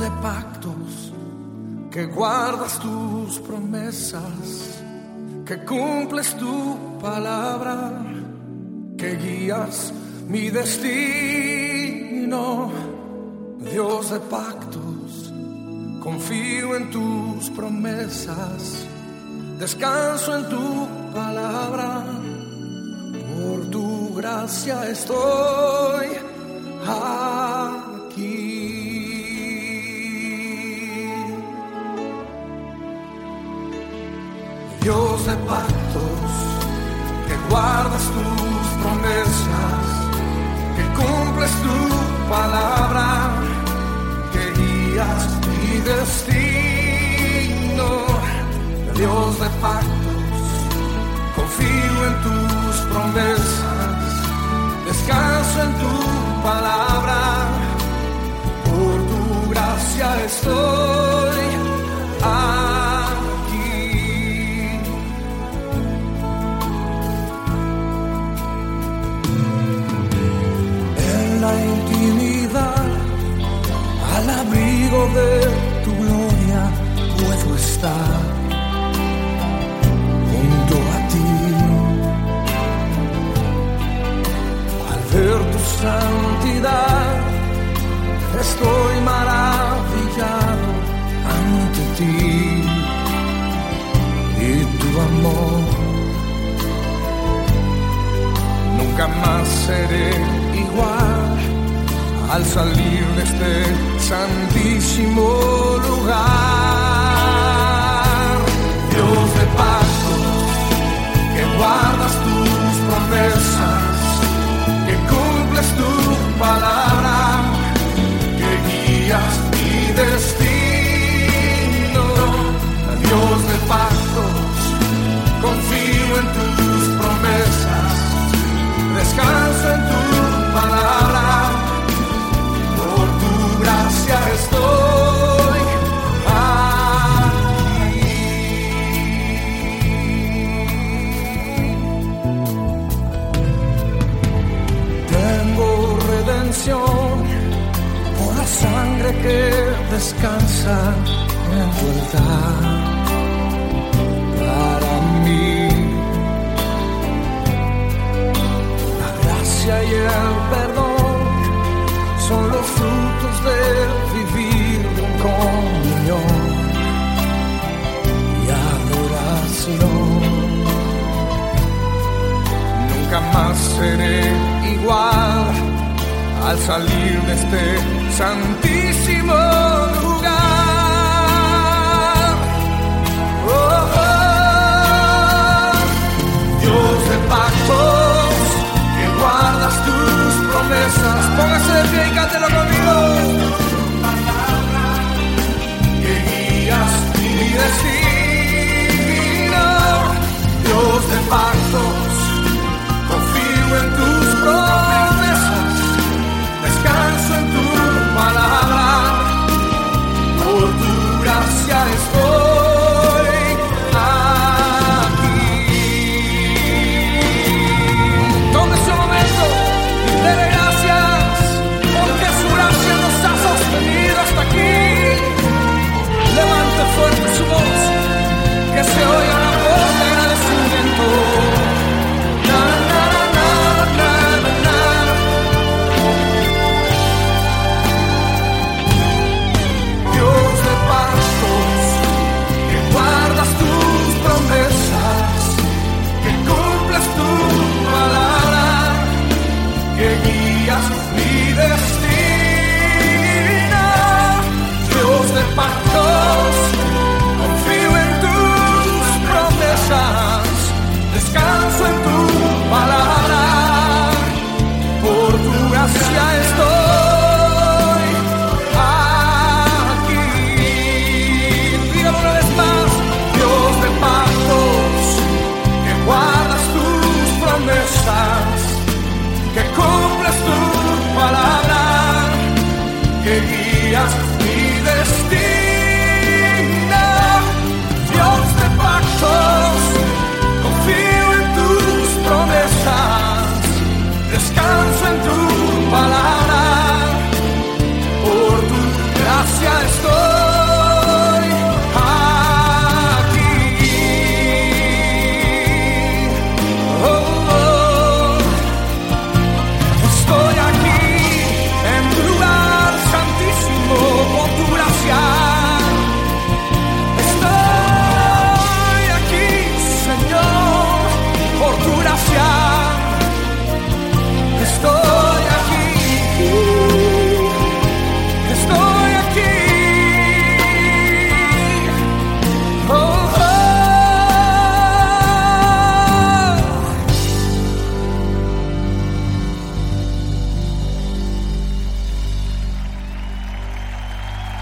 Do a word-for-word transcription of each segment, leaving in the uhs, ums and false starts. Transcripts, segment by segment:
de pactos, que guardas tus promesas, que cumples tu palabra, que guías mi destino. Dios de pactos, confío en tus promesas, descanso en tu palabra. Por tu gracia estoy aquí. Dios de pactos, que guardas tus promesas, que cumples tu palabra, que guías mi destino. Dios de pactos, confío en tus promesas, descanso en tu palabra. Por tu gracia estoy aquí. En la intimidad, al abrigo de tu gloria, puedo estar junto a ti. Al ver tu santidad, estoy maravillado ante ti y tu amor. Nunca más seré igual al salir de este santísimo lugar. Dios de pactos, que guardas tus promesas, que cumples tu palabra, que guías mi destino. Dios de pactos, confío en tus promesas, descanso en tu palabra. Por tu gracia estoy aquí. Tengo redención por la sangre que descansa en tu altar. Para mí, la gracia y el perdón son los frutos de vivir en comunión y adoración. Nunca más seré igual al salir de este santísimo lugar. Oh, oh. Dios de pactos, que guardas tus promesas. Póngase de pie y cántelo conmigo. Que guías mi destino. Dios de pactos, confío en tus promesas, descanso en tu palabra. Por tu gracia estoy aquí. Tómese un momento y dele gracias, porque su gracia nos ha sostenido hasta aquí. Levante fuerte su voz, que se oiga la voz de agradecimiento. Na, na, na, na, na, na. Dios de pactos, que guardas tus promesas, que cumples tu palabra, que guías mi destino. Dios de pactos, confío en tus promesas, descanso en tu palabra. Por tu gracia estoy aquí. Dígalo una vez más. Dios de pactos, que guardas tus promesas, que cumples tu palabra, que guías mi destino. Dios de pactos, confío en tus promesas, descanso en tu palabra. Por tu gracia estoy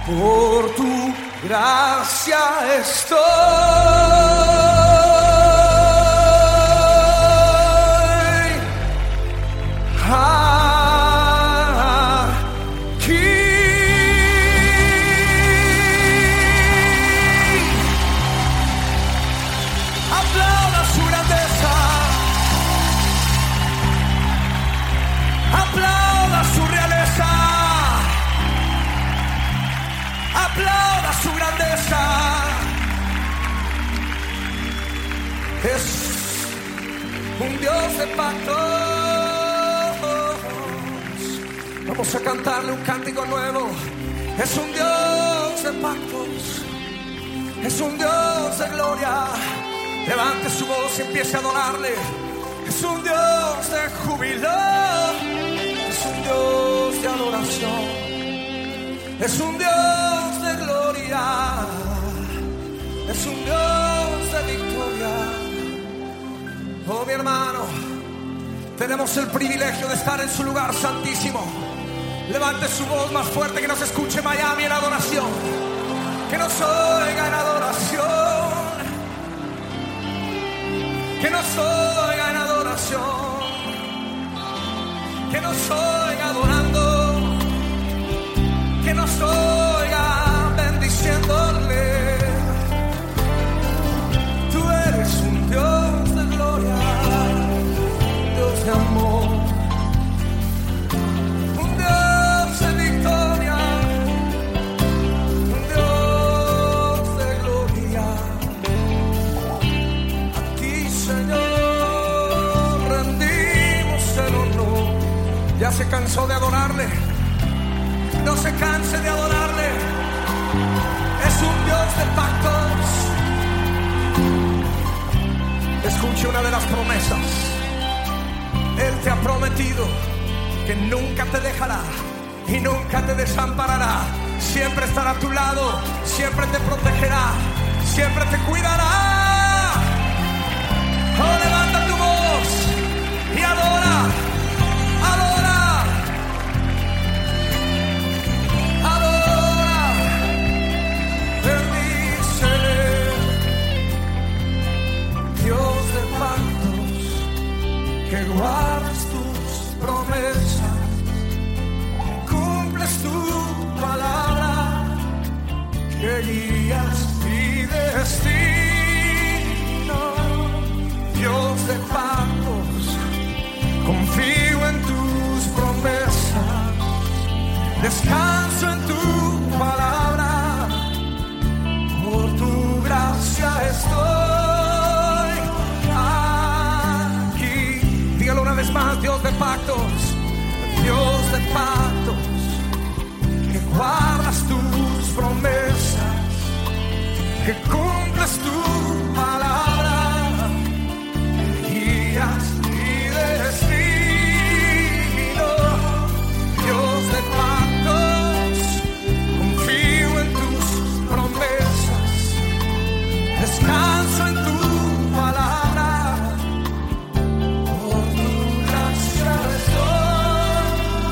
Por tu gracia estoy aquí. Aplauda su grandeza, aplauda su realeza, aplauda su grandeza. Es un Dios de pactos. Vamos a cantarle un cántico nuevo. Es un Dios de pactos, es un Dios de gloria. Levante su voz y empiece a adorarle. Es un Dios de júbilo, es un Dios de adoración, es un Dios de gloria, es un Dios de victoria. Oh, mi hermano, tenemos el privilegio de estar en su lugar santísimo. Levante su voz más fuerte, que nos escuche Miami en adoración, que nos oiga en adoración, que nos oiga en adoración, que nos oiga adorando, que nos oiga bendiciéndole. Tú eres un Dios de gloria, Dios de amor, un Dios de victoria, un Dios de gloria. A ti, Señor, rendimos el honor. ¿Ya se cansó de adorarle? No se canse de adorarle. Es un Dios de pactos. Escuche una de las promesas. Él te ha prometido que nunca te dejará y nunca te desamparará. Siempre estará a tu lado, siempre te protegerá, siempre te cuidará. Oh, levanta tu voz y adora, adora, adora, bendícele. Dios de pactos, que guardas tus promesas, cumples tu palabra, que guías mi destino. Dios de pactos, confío en tus promesas, descanso en tu palabra, por tu gracia estoy aquí. Dígalo una vez más. Dios de pactos, Dios de pactos, que guardas tus promesas, que cumples tu palabra, guías mi destino. Dios de pactos, confío en tus promesas, descanso en tu palabra, por tu gracia estoy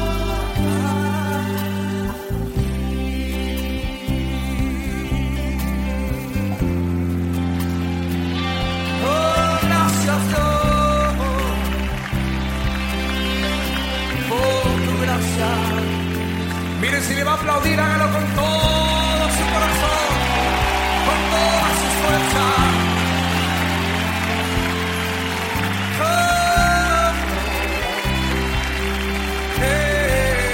aquí. Oh, gracias Dios por tu gracia. Miren, si le va a aplaudir, hágalo con todo su corazón, con toda su fuerza. Oh, eh,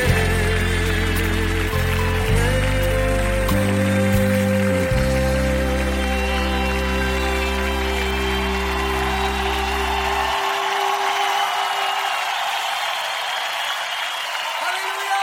¡Aleluya!